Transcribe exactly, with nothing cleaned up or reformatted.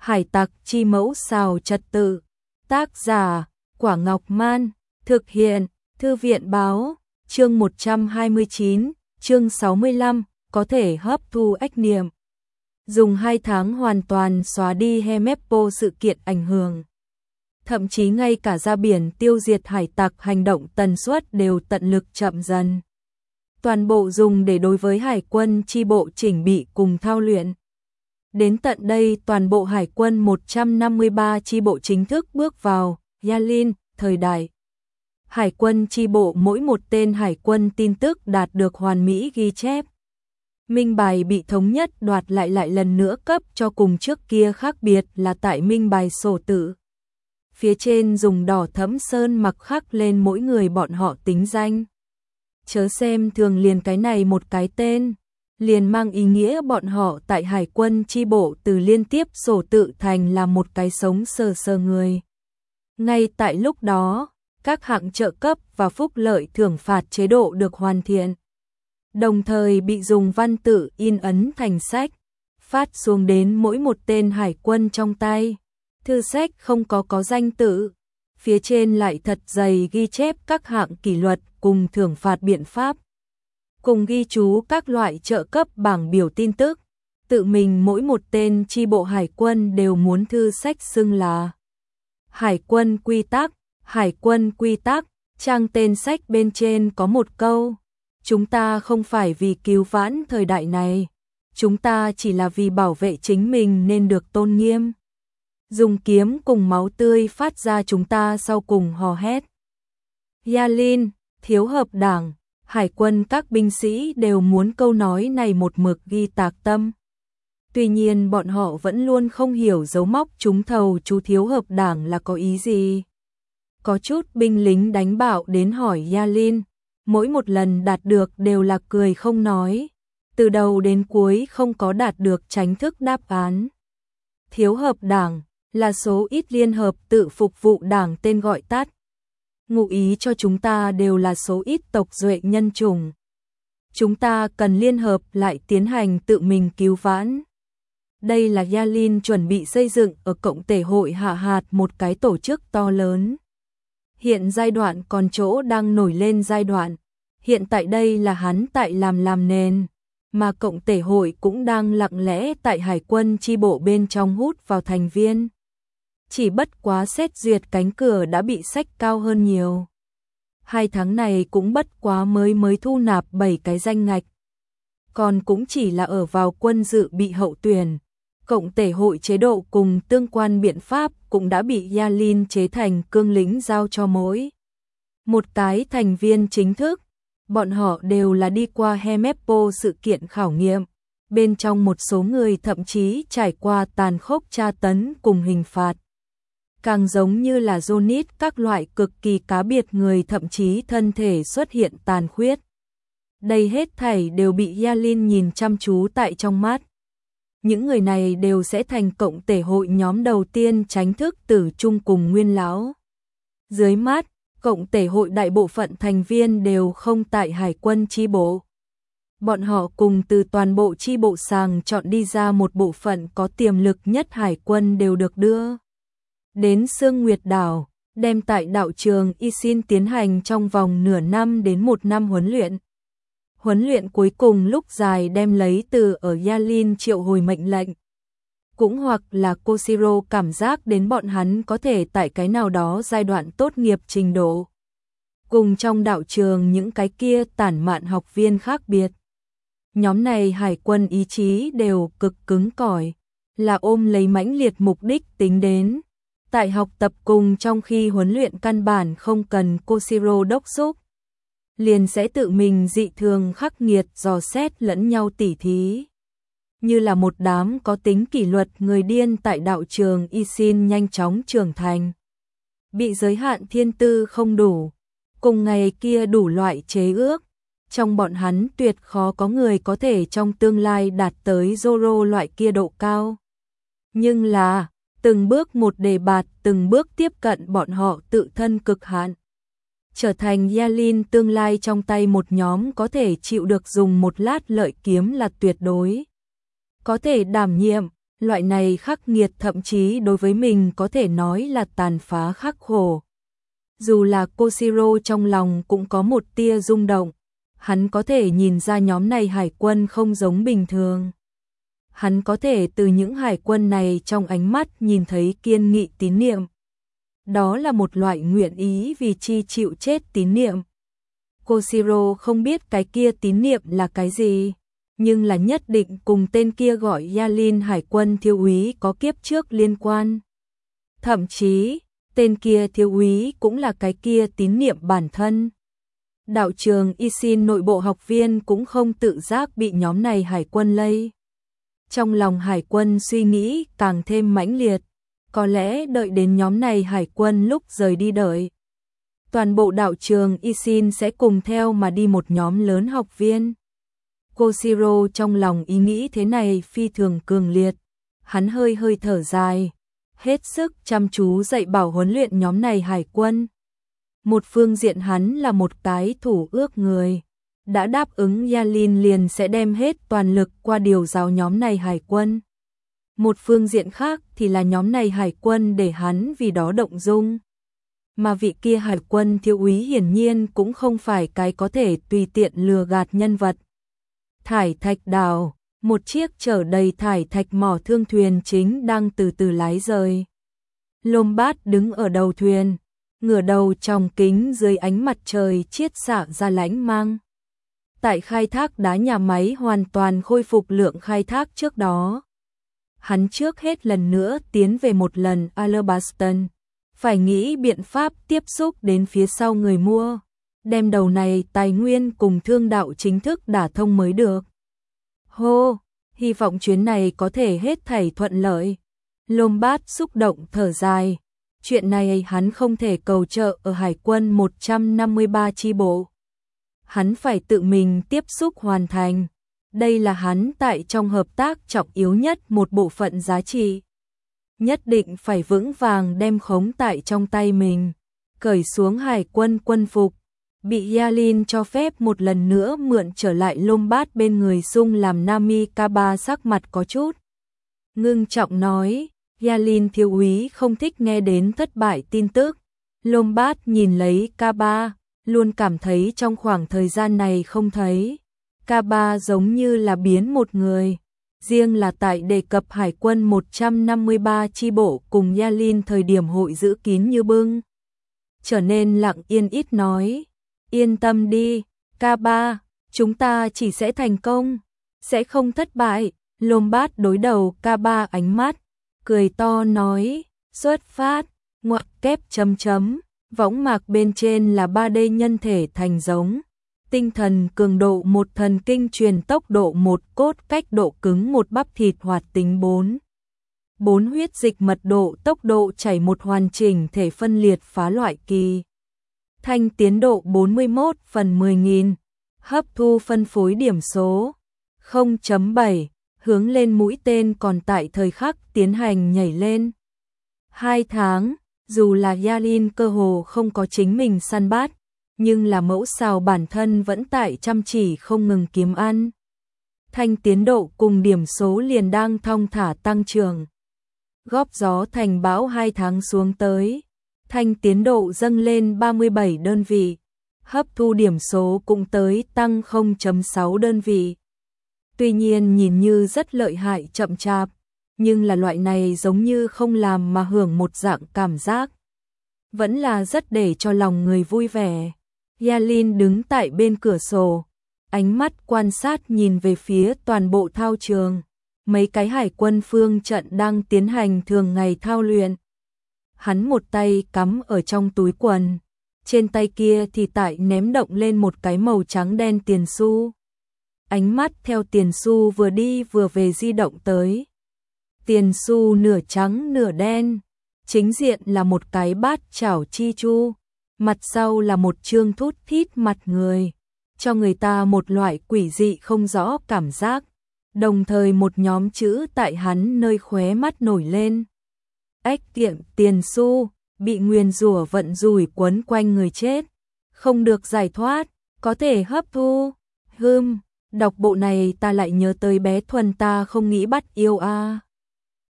Hải tặc chi mẫu xào trật tự. Tác giả, Quả Ngọc Man. Thực hiện, Thư viện Báo. Chương một trăm hai mươi chín, chương sáu mươi lăm, có thể hấp thu ách niệm. Dùng hai tháng hoàn toàn xóa đi Helmeppo sự kiện ảnh hưởng. Thậm chí ngay cả ra biển tiêu diệt hải tặc hành động tần suất đều tận lực chậm dần. Toàn bộ dùng để đối với hải quân chi bộ chỉnh bị cùng thao luyện. Đến tận đây toàn bộ hải quân một trăm năm mươi ba chi bộ chính thức bước vào Yalin thời đại. Hải quân chi bộ mỗi một tên hải quân tin tức đạt được hoàn mỹ ghi chép. Minh bài bị thống nhất đoạt lại lại lần nữa cấp cho cùng trước kia khác biệt là tại minh bài sổ tự. Phía trên dùng đỏ thẫm sơn mặc khắc lên mỗi người bọn họ tính danh. Chớ xem thường liền cái này một cái tên, liền mang ý nghĩa bọn họ tại hải quân chi bộ từ liên tiếp sổ tự thành là một cái sống sờ sờ người. Ngay tại lúc đó, các hạng trợ cấp và phúc lợi thưởng phạt chế độ được hoàn thiện. Đồng thời bị dùng văn tự in ấn thành sách, phát xuống đến mỗi một tên hải quân trong tay. Thư sách không có có danh tự, phía trên lại thật dày ghi chép các hạng kỷ luật cùng thưởng phạt biện pháp. Cùng ghi chú các loại trợ cấp bảng biểu tin tức, tự mình mỗi một tên chi bộ hải quân đều muốn thư sách xưng là Hải quân quy tắc, Hải quân quy tắc, trang tên sách bên trên có một câu: chúng ta không phải vì cứu vãn thời đại này, chúng ta chỉ là vì bảo vệ chính mình nên được tôn nghiêm. Dùng kiếm cùng máu tươi phát ra chúng ta sau cùng hò hét. Yalin, thiếu hợp đảng, hải quân các binh sĩ đều muốn câu nói này một mực ghi tạc tâm. Tuy nhiên bọn họ vẫn luôn không hiểu dấu móc trúng thầu chú thiếu hợp đảng là có ý gì. Có chút binh lính đánh bạo đến hỏi Yalin, mỗi một lần đạt được đều là cười không nói, từ đầu đến cuối không có đạt được chính thức đáp án. Thiếu hợp đảng là số ít liên hợp tự phục vụ đảng tên gọi tắt. Ngụ ý cho chúng ta đều là số ít tộc duệ nhân chủng. Chúng ta cần liên hợp lại tiến hành tự mình cứu vãn. Đây là Yalin chuẩn bị xây dựng ở cộng thể hội Hạ Hạt một cái tổ chức to lớn. Hiện giai đoạn còn chỗ đang nổi lên giai đoạn. Hiện tại đây là hắn tại làm làm nền, mà cộng thể hội cũng đang lặng lẽ tại hải quân chi bộ bên trong hút vào thành viên. Chỉ bất quá xét duyệt cánh cửa đã bị sách cao hơn nhiều. Hai tháng này cũng bất quá mới mới thu nạp bảy cái danh ngạch. Còn cũng chỉ là ở vào quân dự bị hậu tuyển. Cộng thể hội chế độ cùng tương quan biện pháp cũng đã bị Yalin chế thành cương lĩnh giao cho mỗi một cái thành viên chính thức. Bọn họ đều là đi qua Helmeppo sự kiện khảo nghiệm. Bên trong một số người thậm chí trải qua tàn khốc tra tấn cùng hình phạt. Càng giống như là Johnny các loại cực kỳ cá biệt người thậm chí thân thể xuất hiện tàn khuyết. Đây hết thảy đều bị Yalin nhìn chăm chú tại trong mắt. Những người này đều sẽ thành cộng thể hội nhóm đầu tiên tránh thức tử chung cùng nguyên lão. Dưới mắt, cộng thể hội đại bộ phận thành viên đều không tại hải quân chi bộ. Bọn họ cùng từ toàn bộ chi bộ sàng chọn đi ra một bộ phận có tiềm lực nhất hải quân đều được đưa đến Sương Nguyệt Đảo, đem tại đạo trường Isin tiến hành trong vòng nửa năm đến một năm huấn luyện. Huấn luyện cuối cùng lúc dài đem lấy từ ở Yalin triệu hồi mệnh lệnh. Cũng hoặc là Koshiro cảm giác đến bọn hắn có thể tại cái nào đó giai đoạn tốt nghiệp trình độ. Cùng trong đạo trường những cái kia tản mạn học viên khác biệt. Nhóm này hải quân ý chí đều cực cứng cỏi, là ôm lấy mãnh liệt mục đích tính đến. Tại học tập cùng trong khi huấn luyện căn bản không cần Koshiro đốc thúc, liền sẽ tự mình dị thường khắc nghiệt dò xét lẫn nhau tỉ thí. Như là một đám có tính kỷ luật người điên tại đạo trường Isin nhanh chóng trưởng thành. Bị giới hạn thiên tư không đủ, cùng ngày kia đủ loại chế ước. Trong bọn hắn tuyệt khó có người có thể trong tương lai đạt tới Zoro loại kia độ cao. Nhưng là, từng bước một đề bạt, từng bước tiếp cận bọn họ tự thân cực hạn. Trở thành Yalin tương lai trong tay một nhóm có thể chịu được dùng một lát lợi kiếm là tuyệt đối. Có thể đảm nhiệm, Loại này khắc nghiệt thậm chí đối với mình có thể nói là tàn phá khắc khổ. Dù là Koshiro trong lòng cũng có một tia rung động, hắn có thể nhìn ra nhóm này hải quân không giống bình thường. Hắn có thể từ những hải quân này trong ánh mắt nhìn thấy kiên nghị tín niệm. Đó là một loại nguyện ý vì chi chịu chết tín niệm. Koshiro không biết cái kia tín niệm là cái gì, nhưng là nhất định cùng tên kia gọi Yalin hải quân thiếu úy có kiếp trước liên quan. Thậm chí, tên kia thiếu úy cũng là cái kia tín niệm bản thân. Đạo trường Ishin nội bộ học viên cũng không tự giác bị nhóm này hải quân lây. Trong lòng hải quân suy nghĩ càng thêm mãnh liệt, có lẽ đợi đến nhóm này hải quân lúc rời đi đợi. Toàn bộ đạo trường Ishin sẽ cùng theo mà đi một nhóm lớn học viên. Koshiro trong lòng ý nghĩ thế này phi thường cường liệt, hắn hơi hơi thở dài, hết sức chăm chú dạy bảo huấn luyện nhóm này hải quân. Một phương diện hắn là một cái thủ ước người, đã đáp ứng Yalin liền sẽ đem hết toàn lực qua điều giáo nhóm này hải quân. Một phương diện khác thì là nhóm này hải quân để hắn vì đó động dung. Mà vị kia hải quân thiếu úy hiển nhiên cũng không phải cái có thể tùy tiện lừa gạt nhân vật. Thải thạch đảo, một chiếc chở đầy thải thạch mỏ thương thuyền chính đang từ từ lái rời. Lombat đứng ở đầu thuyền, ngửa đầu trong kính dưới ánh mặt trời chiết xạ ra lãnh mang. Tại khai thác đá nhà máy hoàn toàn khôi phục lượng khai thác trước đó. Hắn trước hết lần nữa tiến về một lần Alabaston, phải nghĩ biện pháp tiếp xúc đến phía sau người mua, đem đầu này tài nguyên cùng thương đạo chính thức đả thông mới được. Hô, hy vọng chuyến này có thể hết thảy thuận lợi. Lombat xúc động thở dài, chuyện này hắn không thể cầu trợ ở hải quân một trăm năm mươi ba chi bộ. Hắn phải tự mình tiếp xúc hoàn thành. Đây là hắn tại trong hợp tác trọng yếu nhất một bộ phận giá trị. Nhất định phải vững vàng đem khống tại trong tay mình. Cởi xuống hải quân quân phục, bị Yalin cho phép một lần nữa mượn trở lại Lombat bên người sung làm Nami Kaba sắc mặt có chút ngưng trọng nói, Yalin thiếu úy không thích nghe đến thất bại tin tức. Lombat nhìn lấy Kaba, luôn cảm thấy trong khoảng thời gian này không thấy. Kaba giống như là biến một người. Riêng là tại đề cập hải quân một trăm năm mươi ba chi bộ cùng Yalin thời điểm hội giữ kín như bưng. Trở nên lặng yên ít nói. Yên tâm đi, Kaba, chúng ta chỉ sẽ thành công, sẽ không thất bại. Lombat đối đầu Kaba ánh mắt, cười to nói, xuất phát, ngoặc kép chấm chấm, võng mạc bên trên là ba D nhân thể thành giống. Tinh thần cường độ một, thần kinh truyền tốc độ một, cốt cách độ cứng một, bắp thịt hoạt tính bốn. bốn huyết dịch mật độ tốc độ chảy một, hoàn chỉnh thể phân liệt phá loại kỳ. Thanh tiến độ bốn mươi mốt phần mười nghìn, hấp thu phân phối điểm số không chấm bảy, hướng lên mũi tên còn tại thời khắc tiến hành nhảy lên. Hai tháng, dù là Yalin cơ hồ không có chính mình săn bắt, nhưng là mẫu xào bản thân vẫn tại chăm chỉ không ngừng kiếm ăn. Thanh tiến độ cùng điểm số liền đang thong thả tăng trưởng. Góp gió thành bão hai tháng xuống tới. Thanh tiến độ dâng lên ba mươi bảy đơn vị. Hấp thu điểm số cũng tới tăng không chấm sáu đơn vị. Tuy nhiên nhìn như rất lợi hại chậm chạp, nhưng là loại này giống như không làm mà hưởng một dạng cảm giác. Vẫn là rất để cho lòng người vui vẻ. Yalin đứng tại bên cửa sổ, ánh mắt quan sát nhìn về phía toàn bộ thao trường. Mấy cái hải quân phương trận đang tiến hành thường ngày thao luyện. Hắn một tay cắm ở trong túi quần, trên tay kia thì tại ném động lên một cái màu trắng đen tiền xu. Ánh mắt theo tiền xu vừa đi vừa về di động tới. Tiền xu nửa trắng nửa đen, chính diện là một cái bát chảo chi chu, mặt sau là một trương thút thít mặt người, cho người ta một loại quỷ dị không rõ cảm giác. Đồng thời một nhóm chữ tại hắn nơi khóe mắt nổi lên. Ếch kiệm tiền xu, bị nguyền rủa vận rủi quấn quanh người chết, không được giải thoát, có thể hấp thu. Hừm, đọc bộ này ta lại nhớ tới bé Thuần ta không nghĩ bắt yêu a. À.